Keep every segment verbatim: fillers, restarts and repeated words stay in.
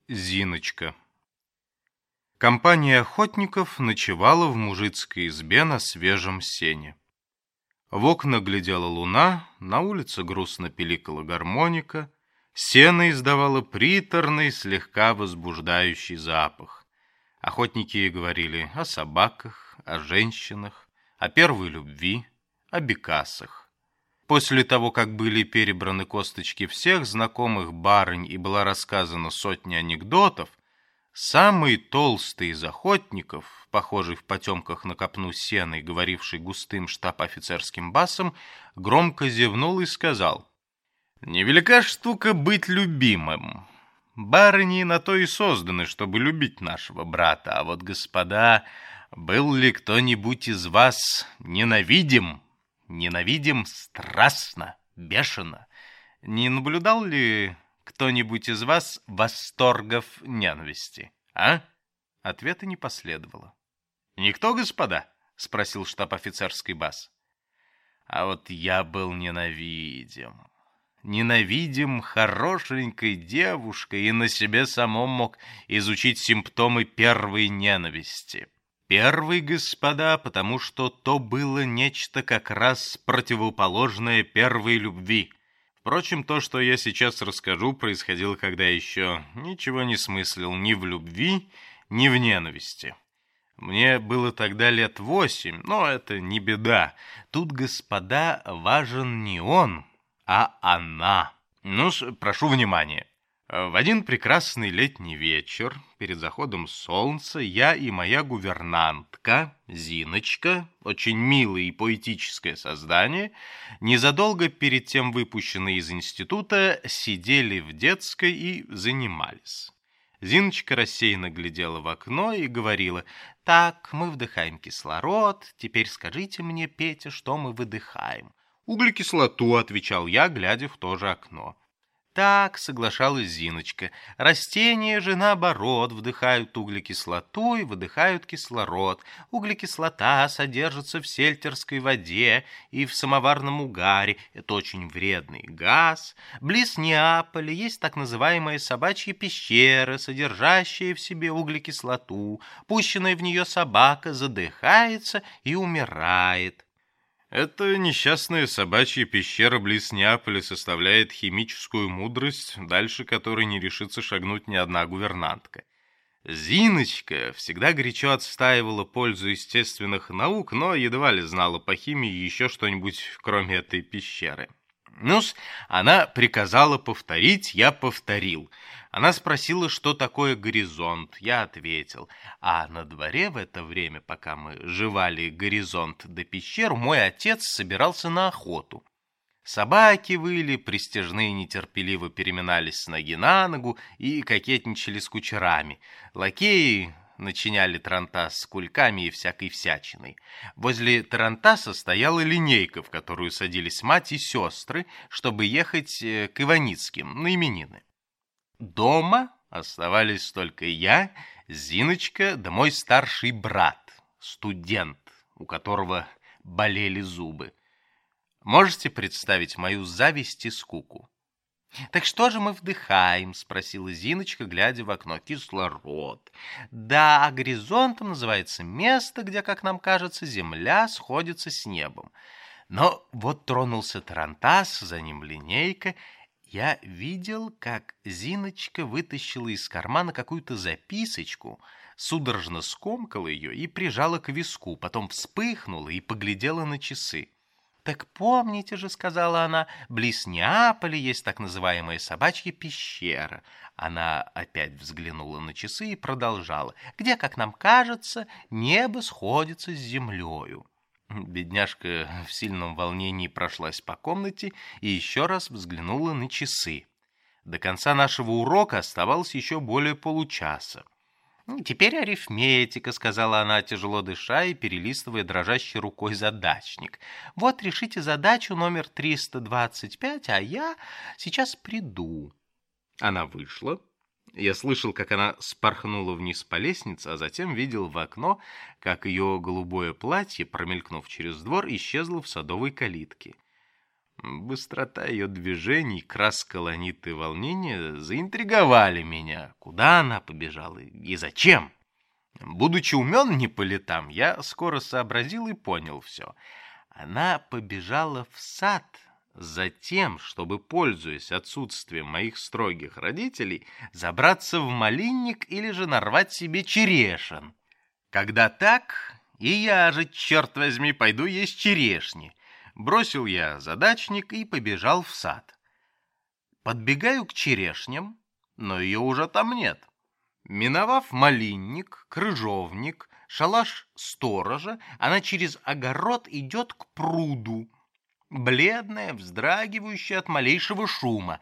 Зиночка. Компания охотников ночевала в мужицкой избе на свежем сене. В окна глядела луна, на улице грустно пиликала гармоника, сено издавало приторный, слегка возбуждающий запах. Охотники говорили о собаках, о женщинах, о первой любви, о бекасах. После того, как были перебраны косточки всех знакомых барынь и была рассказана сотня анекдотов, самый толстый из охотников, похожий в потемках на копну сена и говоривший густым штаб-офицерским басом, громко зевнул и сказал: «Невелика штука быть любимым. Барыни на то и созданы, чтобы любить нашего брата. А вот, господа, был ли кто-нибудь из вас ненавидим? Ненавидим страстно, бешено. Не наблюдал ли кто-нибудь из вас восторгов ненависти, а?» Ответа не последовало. «Никто, господа?» — спросил штаб-офицерский бас. «А вот я был ненавидим. Ненавидим хорошенькой девушкой и на себе самом мог изучить симптомы первой ненависти. Первый, господа, потому что то было нечто как раз противоположное первой любви. Впрочем, то, что я сейчас расскажу, происходило, когда еще ничего не смыслил ни в любви, ни в ненависти. Мне было тогда лет восемь, но это не беда. Тут, господа, важен не он, а она. Ну, прошу внимания. В один прекрасный летний вечер, перед заходом солнца, я и моя гувернантка, Зиночка, очень милое и поэтическое создание, незадолго перед тем выпущенные из института, сидели в детской и занимались. Зиночка рассеянно глядела в окно и говорила: «Так, мы вдыхаем кислород, теперь скажите мне, Петя, что мы выдыхаем?» «Углекислоту», — отвечал я, глядя в то же окно. «Так», — соглашалась Зиночка, — «растения же, наоборот, вдыхают углекислоту и выдыхают кислород. Углекислота содержится в сельтерской воде и в самоварном угаре. Это очень вредный газ. Близ Неаполя есть так называемая собачья пещера, содержащая в себе углекислоту. Пущенная в нее собака задыхается и умирает». Эта несчастная собачья пещера близ Неаполя составляет химическую мудрость, дальше которой не решится шагнуть ни одна гувернантка. Зиночка всегда горячо отстаивала пользу естественных наук, но едва ли знала по химии еще что-нибудь, кроме этой пещеры. Ну-с, она приказала повторить, я повторил. Она спросила, что такое горизонт, я ответил. А на дворе в это время, пока мы жевали горизонт до пещер, мой отец собирался на охоту. Собаки выли, пристяжные нетерпеливо переминались с ноги на ногу и кокетничали с кучерами. Лакеи начиняли тарантас с кульками и всякой всячиной. Возле тарантаса стояла линейка, в которую садились мать и сестры, чтобы ехать к Иваницким на именины. Дома оставались только я, Зиночка, да мой старший брат, студент, у которого болели зубы. Можете представить мою зависть и скуку? «Так что же мы вдыхаем?» — спросила Зиночка, глядя в окно. «Кислород. Да, а горизонтом называется место, где, как нам кажется, земля сходится с небом. Но вот тронулся тарантас, за ним линейка. Я видел, как Зиночка вытащила из кармана какую-то записочку, судорожно скомкала ее и прижала к виску, потом вспыхнула и поглядела на часы. «Так помните же, — сказала она, — близ Неаполя есть так называемая собачья пещера». Она опять взглянула на часы и продолжала: «Где, как нам кажется, небо сходится с землею». Бедняжка в сильном волнении прошлась по комнате и еще раз взглянула на часы. До конца нашего урока оставалось еще более получаса. «Теперь арифметика», — сказала она, тяжело дыша и перелистывая дрожащей рукой задачник. «Вот решите задачу номер триста двадцать пять, а я сейчас приду». Она вышла. Я слышал, как она спорхнула вниз по лестнице, а затем видел в окно, как ее голубое платье, промелькнув через двор, исчезло в садовой калитке. Быстрота ее движений, краска ланиты волнения заинтриговали меня. Куда она побежала и зачем? Будучи умен не по летам, я скоро сообразил и понял все. Она побежала в сад за тем, чтобы, пользуясь отсутствием моих строгих родителей, забраться в малинник или же нарвать себе черешин. Когда так, и я же, черт возьми, пойду есть черешни. Бросил я задачник и побежал в сад. Подбегаю к черешням, но ее уже там нет. Миновав малинник, крыжовник, шалаш сторожа, она через огород идет к пруду, бледная, вздрагивающая от малейшего шума.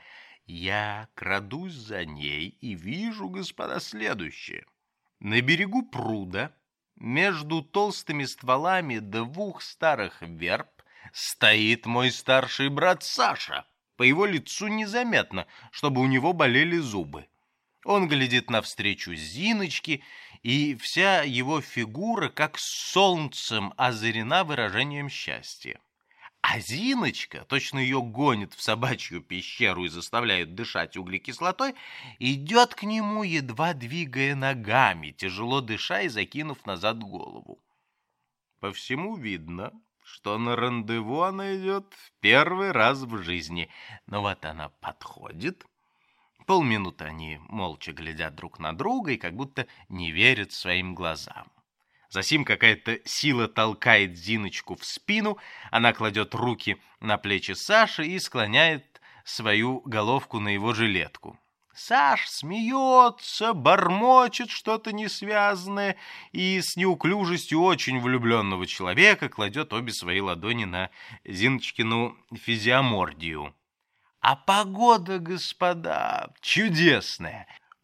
Я крадусь за ней и вижу, господа, следующее. На берегу пруда, между толстыми стволами двух старых верб, стоит мой старший брат Саша. По его лицу незаметно, чтобы у него болели зубы. Он глядит навстречу Зиночке, и вся его фигура как солнцем озарена выражением счастья. А Зиночка, точно ее гонит в собачью пещеру и заставляет дышать углекислотой, идет к нему, едва двигая ногами, тяжело дыша и закинув назад голову. По всему видно, что на рандеву она идет в первый раз в жизни. Но вот она подходит. Полминуты они молча глядят друг на друга и как будто не верят своим глазам. Засим какая-то сила толкает Зиночку в спину, она кладет руки на плечи Саши и склоняет свою головку на его жилетку. Саш смеется, бормочет что-то несвязанное и с неуклюжестью очень влюбленного человека кладет обе свои ладони на Зиночкину физиомордию. А погода, господа, чудесная.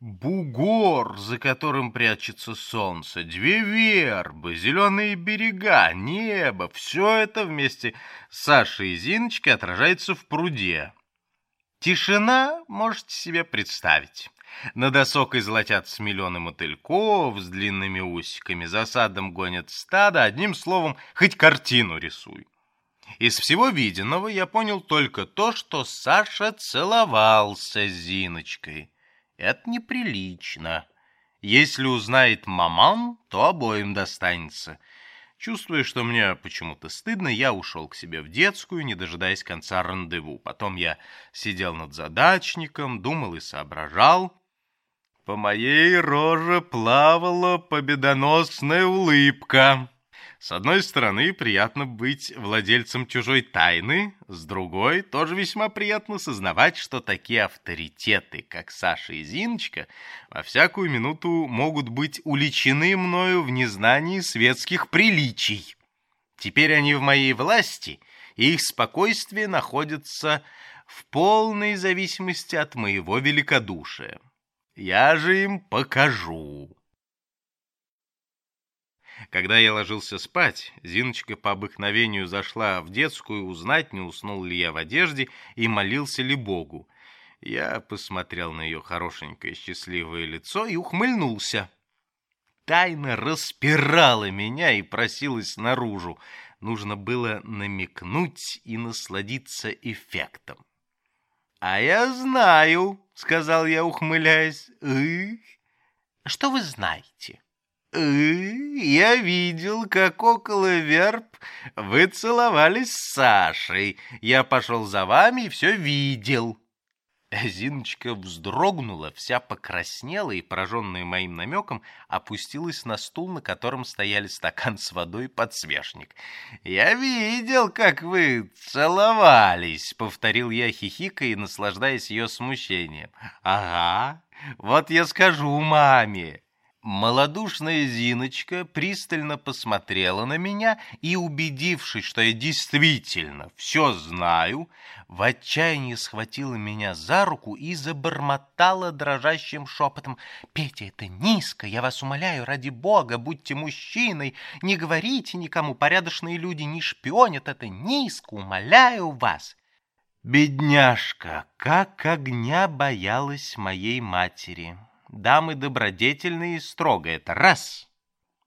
Бугор, за которым прячется солнце, две вербы, зеленые берега, небо — все это вместе с Сашей и Зиночкой отражается в пруде. Тишина, можете себе представить. Над осокой золотятся миллионы мотыльков с длинными усиками, за садом гонят стадо, одним словом, хоть картину рисуй. Из всего виденного я понял только то, что Саша целовался с Зиночкой. Это неприлично. Если узнает маман, то обоим достанется. Чувствуя, что мне почему-то стыдно, я ушел к себе в детскую, не дожидаясь конца рандеву. Потом я сидел над задачником, думал и соображал. По моей роже плавала победоносная улыбка. С одной стороны, приятно быть владельцем чужой тайны, с другой, тоже весьма приятно сознавать, что такие авторитеты, как Саша и Зиночка, во всякую минуту могут быть уличены мною в незнании светских приличий. Теперь они в моей власти, и их спокойствие находится в полной зависимости от моего великодушия. Я же им покажу. Когда я ложился спать, Зиночка по обыкновению зашла в детскую узнать, не уснул ли я в одежде и молился ли Богу. Я посмотрел на ее хорошенькое счастливое лицо и ухмыльнулся. Тайна распирала меня и просилась наружу. Нужно было намекнуть и насладиться эффектом. «А я знаю», — сказал я, ухмыляясь. «Эх, что вы знаете?» «Я видел, как около верб вы целовались с Сашей. Я пошел за вами и все видел». Зиночка вздрогнула, вся покраснела и, пораженная моим намеком, опустилась на стул, на котором стояли стакан с водой и подсвечник. «Я видел, как вы целовались», — повторил я, хихикая и наслаждаясь ее смущением. «Ага, вот я скажу маме». Малодушная Зиночка пристально посмотрела на меня и, убедившись, что я действительно все знаю, в отчаянии схватила меня за руку и забормотала дрожащим шепотом: «Петя, это низко, я вас умоляю, ради Бога, будьте мужчиной, не говорите никому, порядочные люди не шпионят, это низко, умоляю вас». Бедняжка, как огня боялась моей матери. Дамы добродетельные и строго — это раз.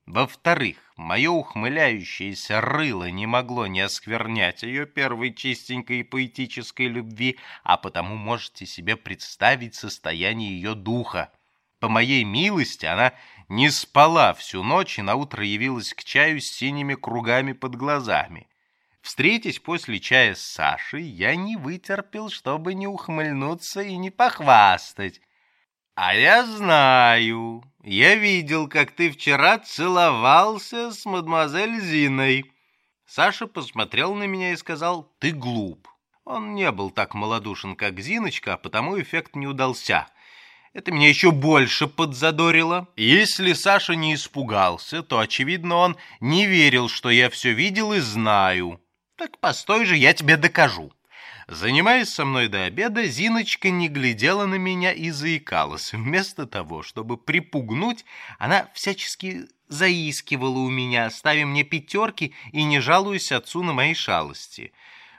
Во-вторых, мое ухмыляющееся рыло не могло не осквернять ее первой чистенькой и поэтической любви, а потому можете себе представить состояние ее духа. По моей милости она не спала всю ночь и наутро явилась к чаю с синими кругами под глазами. Встретясь после чая с Сашей, я не вытерпел, чтобы не ухмыльнуться и не похвастать. «А я знаю, я видел, как ты вчера целовался с мадемуазель Зиной». Саша посмотрел на меня и сказал: «Ты глуп». Он не был так малодушен, как Зиночка, а потому эффект не удался. Это меня еще больше подзадорило. Если Саша не испугался, то, очевидно, он не верил, что я все видел и знаю. Так постой же, я тебе докажу. Занимаясь со мной до обеда, Зиночка не глядела на меня и заикалась. Вместо того, чтобы припугнуть, она всячески заискивала у меня, ставя мне пятерки и не жалуясь отцу на мои шалости.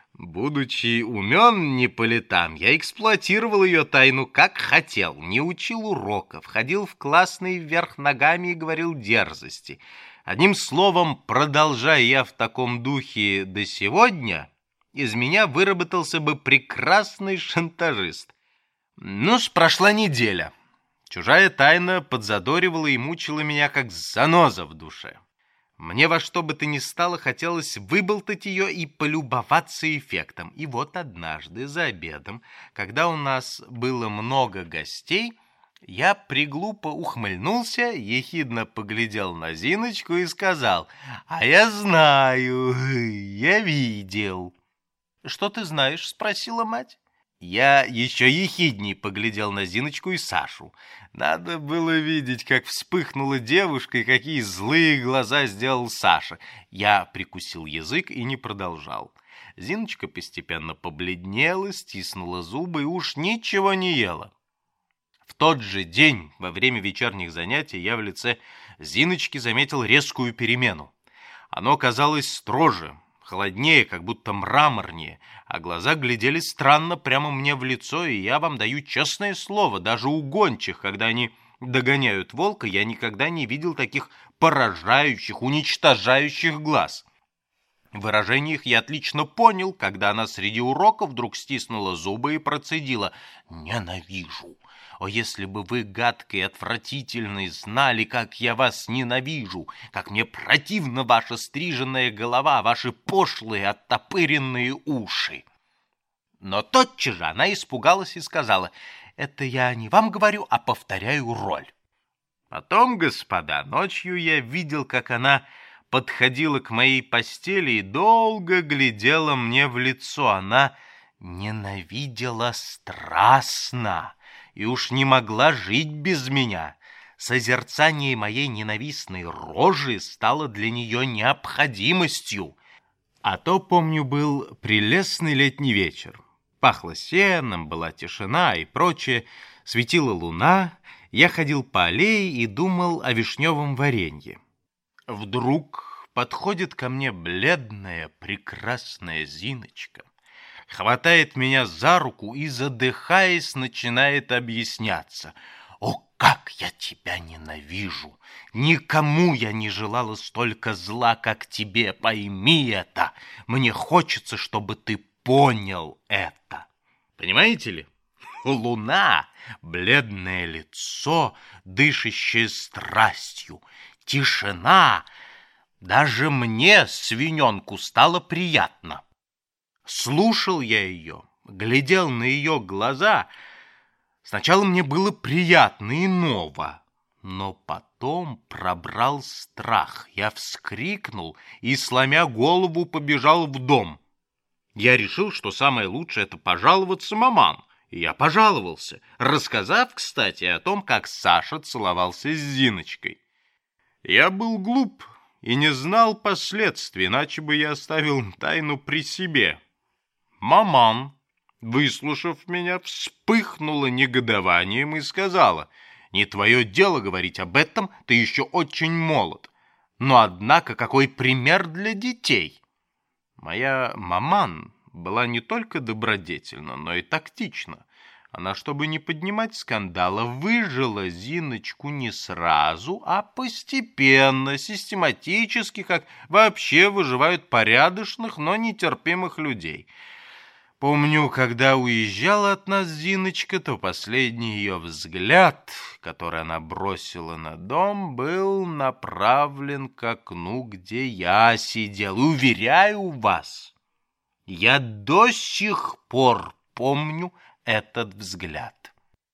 Будучи умен не по летам, я эксплуатировал ее тайну как хотел, не учил уроков, ходил в классный вверх ногами и говорил дерзости. Одним словом, продолжая я в таком духе до сегодня, из меня выработался бы прекрасный шантажист. Ну-с, прошла неделя. Чужая тайна подзадоривала и мучила меня, как заноза в душе. Мне во что бы то ни стало хотелось выболтать ее и полюбоваться эффектом. И вот однажды за обедом, когда у нас было много гостей, я приглупо ухмыльнулся, ехидно поглядел на Зиночку и сказал: «А я знаю, я видел». «Что ты знаешь?» — спросила мать. Я еще ехидней поглядел на Зиночку и Сашу. Надо было видеть, как вспыхнула девушка и какие злые глаза сделал Саша. Я прикусил язык и не продолжал. Зиночка постепенно побледнела, стиснула зубы и уж ничего не ела. В тот же день, во время вечерних занятий, я в лице Зиночки заметил резкую перемену. Оно казалось строже, холоднее, как будто мраморнее, а глаза глядели странно прямо мне в лицо, и я вам даю честное слово, даже у гончих, когда они догоняют волка, я никогда не видел таких поражающих, уничтожающих глаз. Выражение их я отлично понял, когда она среди урока вдруг стиснула зубы и процедила: «Ненавижу! О, если бы вы, гадкий и отвратительный, знали, как я вас ненавижу, как мне противна ваша стриженная голова, ваши пошлые оттопыренные уши!» Но тотчас же она испугалась и сказала: «Это я не вам говорю, а повторяю роль». Потом, господа, ночью я видел, как она подходила к моей постели и долго глядела мне в лицо. Она ненавидела страстно и уж не могла жить без меня. Созерцание моей ненавистной рожи стало для нее необходимостью. А то, помню, был прелестный летний вечер. Пахло сеном, была тишина и прочее, светила луна. Я ходил по аллее и думал о вишневом варенье. Вдруг подходит ко мне бледная, прекрасная Зиночка, хватает меня за руку и, задыхаясь, начинает объясняться. «О, как я тебя ненавижу! Никому я не желала столько зла, как тебе, пойми это! Мне хочется, чтобы ты понял это!» Понимаете ли? Луна, бледное лицо, дышащее страстью, тишина. Даже мне, свиненку, стало приятно. Слушал я ее, глядел на ее глаза. Сначала мне было приятно и ново, но потом пробрал страх. Я вскрикнул и, сломя голову, побежал в дом. Я решил, что самое лучшее — это пожаловаться маман. И я пожаловался, рассказав, кстати, о том, как Саша целовался с Зиночкой. Я был глуп и не знал последствий, иначе бы я оставил тайну при себе. Маман, выслушав меня, вспыхнула негодованием и сказала: «Не твое дело говорить об этом, ты еще очень молод. Но, однако, какой пример для детей!» Моя маман была не только добродетельна, но и тактична. Она, чтобы не поднимать скандала, выжила Зиночку не сразу, а постепенно, систематически, как вообще выживают порядочных, но нетерпимых людей. Помню, когда уезжала от нас Зиночка, то последний ее взгляд, который она бросила на дом, был направлен к окну, где я сидел. И уверяю вас, я до сих пор помню этот взгляд.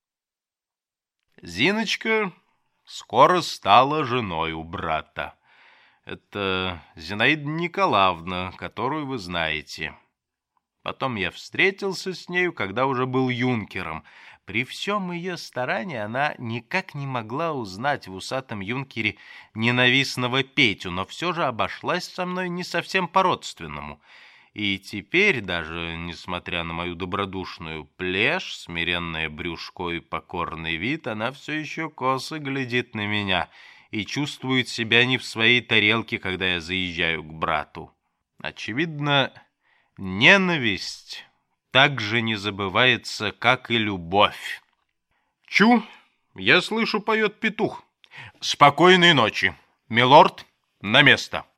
Зиночка скоро стала женой у брата. Это Зинаида Николаевна, которую вы знаете. Потом я встретился с нею, когда уже был юнкером. При всем ее старании она никак не могла узнать в усатом юнкере ненавистного Петю, но все же обошлась со мной не совсем по-родственному. И теперь, даже несмотря на мою добродушную плешь, смиренное брюшко и покорный вид, она все еще косо глядит на меня и чувствует себя не в своей тарелке, когда я заезжаю к брату. Очевидно, ненависть так же не забывается, как и любовь. Чу, я слышу, поет петух. Спокойной ночи. Милорд, на место.